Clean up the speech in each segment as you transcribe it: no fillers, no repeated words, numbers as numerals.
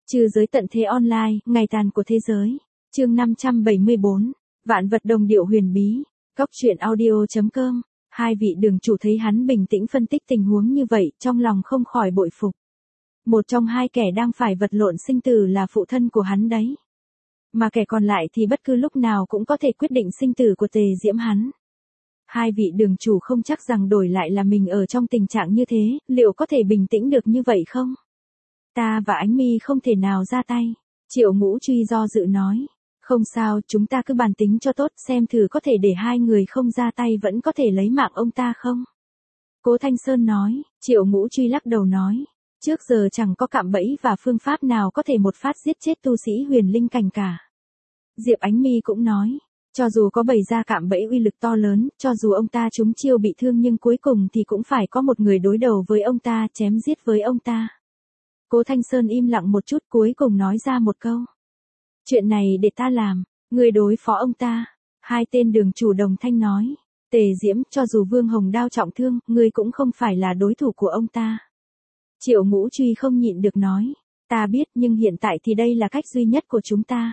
Trừ giới tận thế online, ngày tàn của thế giới. Chương 574. Vạn vật đồng điệu huyền bí. Góc truyện audio.com. Hai vị đường chủ thấy hắn bình tĩnh phân tích tình huống như vậy, trong lòng không khỏi bội phục. Một trong hai kẻ đang phải vật lộn sinh tử là phụ thân của hắn đấy. Mà kẻ còn lại thì bất cứ lúc nào cũng có thể quyết định sinh tử của Tề Diễm hắn. Hai vị đường chủ không chắc rằng đổi lại là mình ở trong tình trạng như thế, liệu có thể bình tĩnh được như vậy không? Ta và Ánh Mi không thể nào ra tay. Triệu Ngũ Truy do dự nói. Không sao, chúng ta cứ bàn tính cho tốt, xem thử có thể để hai người không ra tay vẫn có thể lấy mạng ông ta không? Cố Thanh Sơn nói. Triệu Ngũ Truy lắc đầu nói. Trước giờ chẳng có cạm bẫy và phương pháp nào có thể một phát giết chết tu sĩ huyền linh cảnh cả. Diệp Ánh Mi cũng nói. Cho dù có bày ra cạm bẫy uy lực to lớn, cho dù ông ta trúng chiêu bị thương nhưng cuối cùng thì cũng phải có một người đối đầu với ông ta, chém giết với ông ta. Cố Thanh Sơn im lặng một chút cuối cùng nói ra một câu. Chuyện này để ta làm, người đối phó ông ta. Hai tên đường chủ đồng thanh nói. Tề Diễm, cho dù Vương Hồng Đao trọng thương, người cũng không phải là đối thủ của ông ta. Triệu Ngũ Truy không nhịn được nói. Ta biết nhưng hiện tại thì đây là cách duy nhất của chúng ta.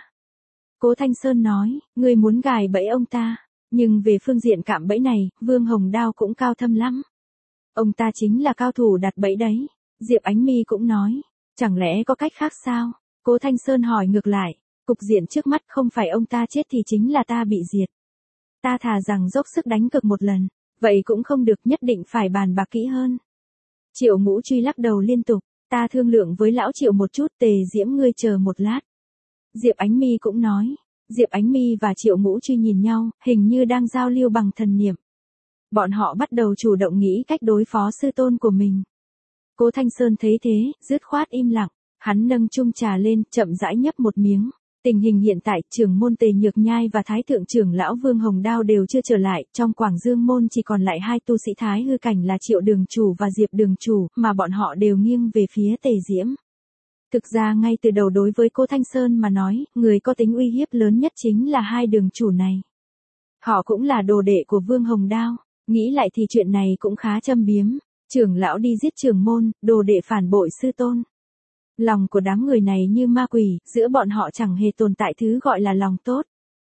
Cố Thanh Sơn nói, người muốn gài bẫy ông ta. Nhưng về phương diện cạm bẫy này, Vương Hồng Đao cũng cao thâm lắm. Ông ta chính là cao thủ đặt bẫy đấy. Diệp Ánh Mi cũng nói. Chẳng lẽ có cách khác sao? Cố Thanh Sơn hỏi ngược lại. Cục diện trước mắt không phải ông ta chết thì chính là ta bị diệt. Ta thà rằng dốc sức đánh cực một lần. Vậy cũng không được, nhất định phải bàn bạc kỹ hơn. Triệu Ngũ Truy lắc đầu liên tục. Ta thương lượng với lão Triệu một chút, Tề Diễm ngươi chờ một lát. Diệp Ánh Mi cũng nói. Diệp Ánh Mi và Triệu Ngũ Truy nhìn nhau, hình như đang giao lưu bằng thần niệm. Bọn họ bắt đầu chủ động nghĩ cách đối phó sư tôn của mình. Cố Thanh Sơn thấy thế, dứt khoát im lặng. Hắn nâng chung trà lên, chậm rãi nhấp một miếng. Tình hình hiện tại, trưởng môn Tề Nhược Nhai và Thái thượng trưởng lão Vương Hồng Đao đều chưa trở lại, trong Quảng Dương môn chỉ còn lại hai tu sĩ Thái hư cảnh là Triệu đường chủ và Diệp đường chủ, mà bọn họ đều nghiêng về phía Tề Diễm. Thực ra ngay từ đầu đối với Cố Thanh Sơn mà nói, người có tính uy hiếp lớn nhất chính là hai đường chủ này. Họ cũng là đồ đệ của Vương Hồng Đao, nghĩ lại thì chuyện này cũng khá châm biếm. Trưởng lão đi giết trưởng môn, đồ đệ phản bội sư tôn. Lòng của đám người này như ma quỷ, giữa bọn họ chẳng hề tồn tại thứ gọi là lòng tốt.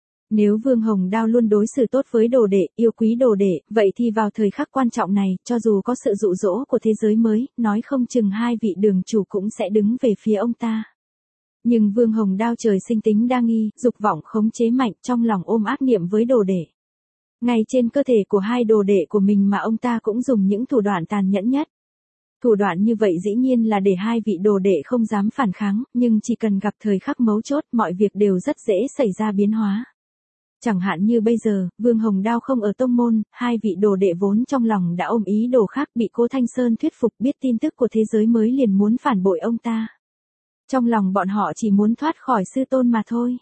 Nếu Vương Hồng Đao luôn đối xử tốt với đồ đệ, yêu quý đồ đệ, vậy thì vào thời khắc quan trọng này, cho dù có sự dụ dỗ của thế giới mới, nói không chừng hai vị đường chủ cũng sẽ đứng về phía ông ta. Nhưng Vương Hồng Đao trời sinh tính đa nghi, dục vọng khống chế mạnh, trong lòng ôm ác niệm với đồ đệ. Ngay trên cơ thể của hai đồ đệ của mình mà ông ta cũng dùng những thủ đoạn tàn nhẫn nhất. Thủ đoạn như vậy dĩ nhiên là để hai vị đồ đệ không dám phản kháng, nhưng chỉ cần gặp thời khắc mấu chốt, mọi việc đều rất dễ xảy ra biến hóa. Chẳng hạn như bây giờ, Vương Hồng Đao không ở tông môn, hai vị đồ đệ vốn trong lòng đã ôm ý đồ khác bị Cố Thanh Sơn thuyết phục, biết tin tức của thế giới mới liền muốn phản bội ông ta. Trong lòng bọn họ chỉ muốn thoát khỏi sư tôn mà thôi.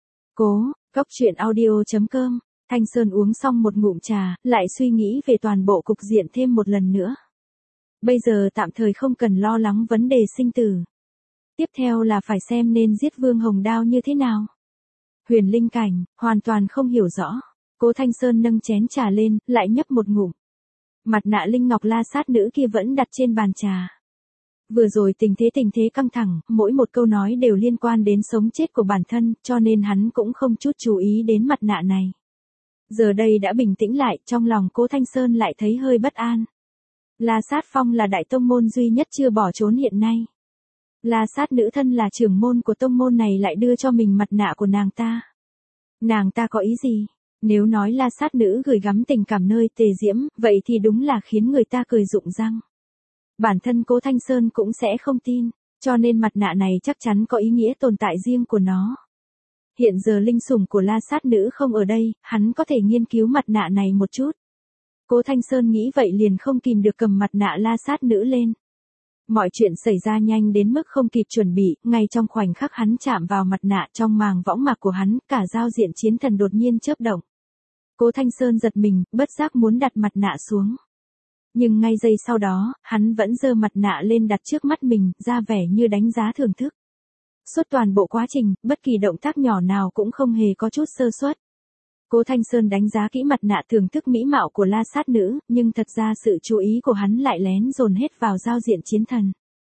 Góc truyện audio.com. Thanh Sơn uống xong một ngụm trà, lại suy nghĩ về toàn bộ cục diện thêm một lần nữa. Bây giờ tạm thời không cần lo lắng vấn đề sinh tử. Tiếp theo là phải xem nên giết Vương Hồng Đao như thế nào. Huyền linh cảnh, hoàn toàn không hiểu rõ. Cố Thanh Sơn nâng chén trà lên, lại nhấp một ngụm. Mặt nạ linh ngọc la sát nữ kia vẫn đặt trên bàn trà. Vừa rồi tình thế căng thẳng, mỗi một câu nói đều liên quan đến sống chết của bản thân, cho nên hắn cũng không chút chú ý đến mặt nạ này. Giờ đây đã bình tĩnh lại, trong lòng Cố Thanh Sơn lại thấy hơi bất an. La Sát Phong là đại tông môn duy nhất chưa bỏ trốn hiện nay. La Sát nữ thân là trưởng môn của tông môn này lại đưa cho mình mặt nạ của nàng ta. Nàng ta có ý gì? Nếu nói La Sát nữ gửi gắm tình cảm nơi Tề Diễm, vậy thì đúng là khiến người ta cười rụng răng. Bản thân Cố Thanh Sơn cũng sẽ không tin, cho nên mặt nạ này chắc chắn có ý nghĩa tồn tại riêng của nó. Hiện giờ linh sủng của La Sát nữ không ở đây, hắn có thể nghiên cứu mặt nạ này một chút. Cố Thanh Sơn nghĩ vậy liền không kìm được cầm mặt nạ La Sát nữ lên. Mọi chuyện xảy ra nhanh đến mức không kịp chuẩn bị, ngay trong khoảnh khắc hắn chạm vào mặt nạ trong màng võng mạc của hắn, cả giao diện chiến thần đột nhiên chớp động. Cố Thanh Sơn giật mình, bất giác muốn đặt mặt nạ xuống. Nhưng ngay giây sau đó, hắn vẫn giơ mặt nạ lên đặt trước mắt mình, ra vẻ như đánh giá thưởng thức. Suốt toàn bộ quá trình, bất kỳ động tác nhỏ nào cũng không hề có chút sơ suất. Cố Thanh Sơn đánh giá kỹ mặt nạ thưởng thức mỹ mạo của La Sát nữ, nhưng thật ra sự chú ý của hắn lại lén dồn hết vào giao diện chiến thần.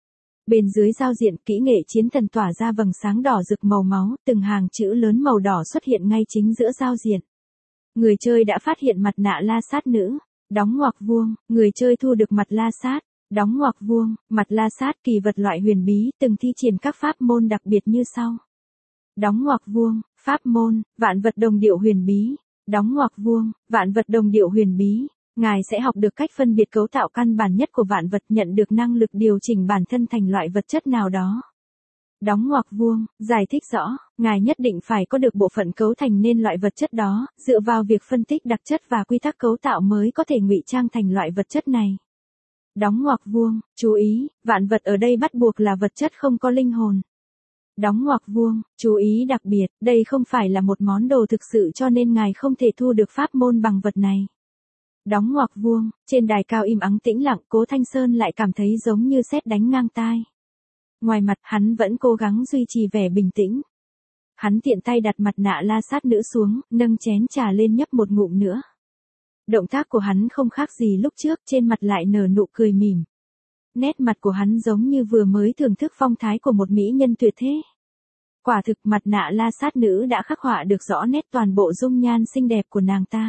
Bên dưới giao diện, kỹ nghệ chiến thần tỏa ra vầng sáng đỏ rực màu máu, từng hàng chữ lớn màu đỏ xuất hiện ngay chính giữa giao diện. Người chơi đã phát hiện mặt nạ la sát nữ, đóng ngoặc vuông, người chơi thu được mặt la sát, đóng ngoặc vuông, mặt la sát kỳ vật loại huyền bí, từng thi triển các pháp môn đặc biệt như sau. Đóng ngoặc vuông, pháp môn, vạn vật đồng điệu huyền bí, đóng ngoặc vuông, vạn vật đồng điệu huyền bí. Ngài sẽ học được cách phân biệt cấu tạo căn bản nhất của vạn vật, nhận được năng lực điều chỉnh bản thân thành loại vật chất nào đó. Đóng ngoặc vuông, giải thích rõ, ngài nhất định phải có được bộ phận cấu thành nên loại vật chất đó, dựa vào việc phân tích đặc chất và quy tắc cấu tạo mới có thể ngụy trang thành loại vật chất này. Đóng ngoặc vuông, chú ý, vạn vật ở đây bắt buộc là vật chất không có linh hồn. Đóng ngoặc vuông, chú ý đặc biệt, đây không phải là một món đồ thực sự cho nên ngài không thể thu được pháp môn bằng vật này. Đóng ngoặc vuông, trên đài cao im ắng tĩnh lặng, Cố Thanh Sơn lại cảm thấy giống như sét đánh ngang tai. Ngoài mặt hắn vẫn cố gắng duy trì vẻ bình tĩnh. Hắn tiện tay đặt mặt nạ la sát nữ xuống, nâng chén trà lên nhấp một ngụm nữa. Động tác của hắn không khác gì lúc trước, trên mặt lại nở nụ cười mỉm. Nét mặt của hắn giống như vừa mới thưởng thức phong thái của một mỹ nhân tuyệt thế. Quả thực mặt nạ la sát nữ đã khắc họa được rõ nét toàn bộ dung nhan xinh đẹp của nàng ta.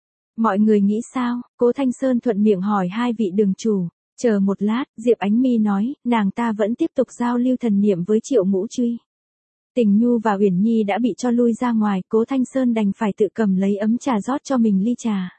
Mọi người nghĩ sao? Cố Thanh Sơn thuận miệng hỏi hai vị đường chủ. Chờ một lát, Diệp Ánh Mi nói, nàng ta vẫn tiếp tục giao lưu thần niệm với Triệu Ngũ Truy. Tình Nhu và Uyển Nhi đã bị cho lui ra ngoài, Cố Thanh Sơn đành phải tự cầm lấy ấm trà rót cho mình ly trà.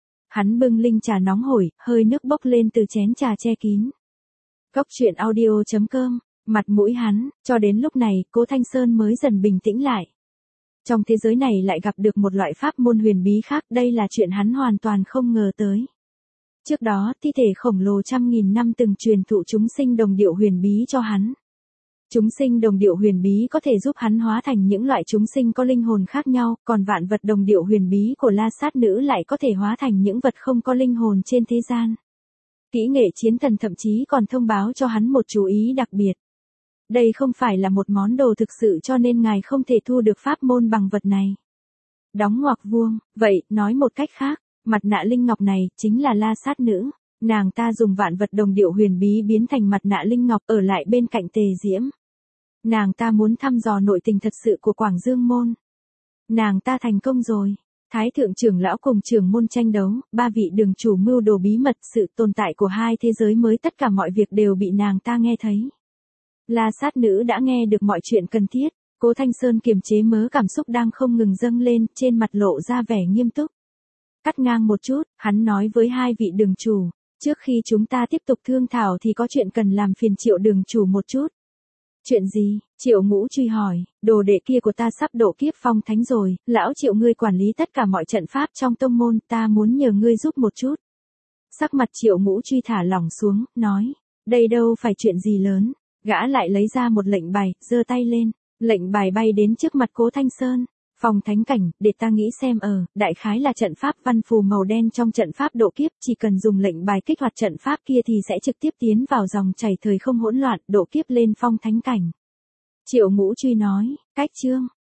Hắn bưng linh trà nóng hổi, hơi nước bốc lên từ chén trà che kín. Cốc truyện audio.com, mặt mũi hắn, cho đến lúc này, Cố Thanh Sơn mới dần bình tĩnh lại. Trong thế giới này lại gặp được một loại pháp môn huyền bí khác, đây là chuyện hắn hoàn toàn không ngờ tới. Trước đó, thi thể khổng lồ trăm nghìn năm từng truyền thụ chúng sinh đồng điệu huyền bí cho hắn. Chúng sinh đồng điệu huyền bí có thể giúp hắn hóa thành những loại chúng sinh có linh hồn khác nhau, còn vạn vật đồng điệu huyền bí của la sát nữ lại có thể hóa thành những vật không có linh hồn trên thế gian. Kỹ nghệ chiến thần thậm chí còn thông báo cho hắn một chú ý đặc biệt. Đây không phải là một món đồ thực sự cho nên ngài không thể thu được pháp môn bằng vật này. Đóng ngoặc vuông, vậy, nói một cách khác, mặt nạ linh ngọc này chính là la sát nữ. Nàng ta dùng vạn vật đồng điệu huyền bí biến thành mặt nạ linh ngọc ở lại bên cạnh Tề Diễm. Nàng ta muốn thăm dò nội tình thật sự của Quảng Dương Môn. Nàng ta thành công rồi. Thái thượng trưởng lão cùng trưởng môn tranh đấu, ba vị đường chủ mưu đồ bí mật, sự tồn tại của hai thế giới mới, tất cả mọi việc đều bị nàng ta nghe thấy. La sát nữ đã nghe được mọi chuyện cần thiết. Cố Thanh Sơn kiềm chế mớ cảm xúc đang không ngừng dâng lên, trên mặt lộ ra vẻ nghiêm túc. Cắt ngang một chút, hắn nói với hai vị đường chủ, trước khi chúng ta tiếp tục thương thảo thì có chuyện cần làm phiền Triệu đường chủ một chút. Chuyện gì? Triệu Ngũ Truy hỏi, đồ đệ kia của ta sắp độ kiếp phong thánh rồi, lão Triệu ngươi quản lý tất cả mọi trận pháp trong tông môn, ta muốn nhờ ngươi giúp một chút. Sắc mặt Triệu Ngũ Truy thả lỏng xuống, nói, đây đâu phải chuyện gì lớn. Gã lại lấy ra một lệnh bài, giơ tay lên, lệnh bài bay đến trước mặt Cố Thanh Sơn. Phong thánh cảnh, để ta nghĩ xem, đại khái là trận pháp văn phù màu đen trong trận pháp độ kiếp, chỉ cần dùng lệnh bài kích hoạt trận pháp kia thì sẽ trực tiếp tiến vào dòng chảy thời không hỗn loạn, độ kiếp lên phong thánh cảnh. Triệu Ngũ Truy nói, cách chương,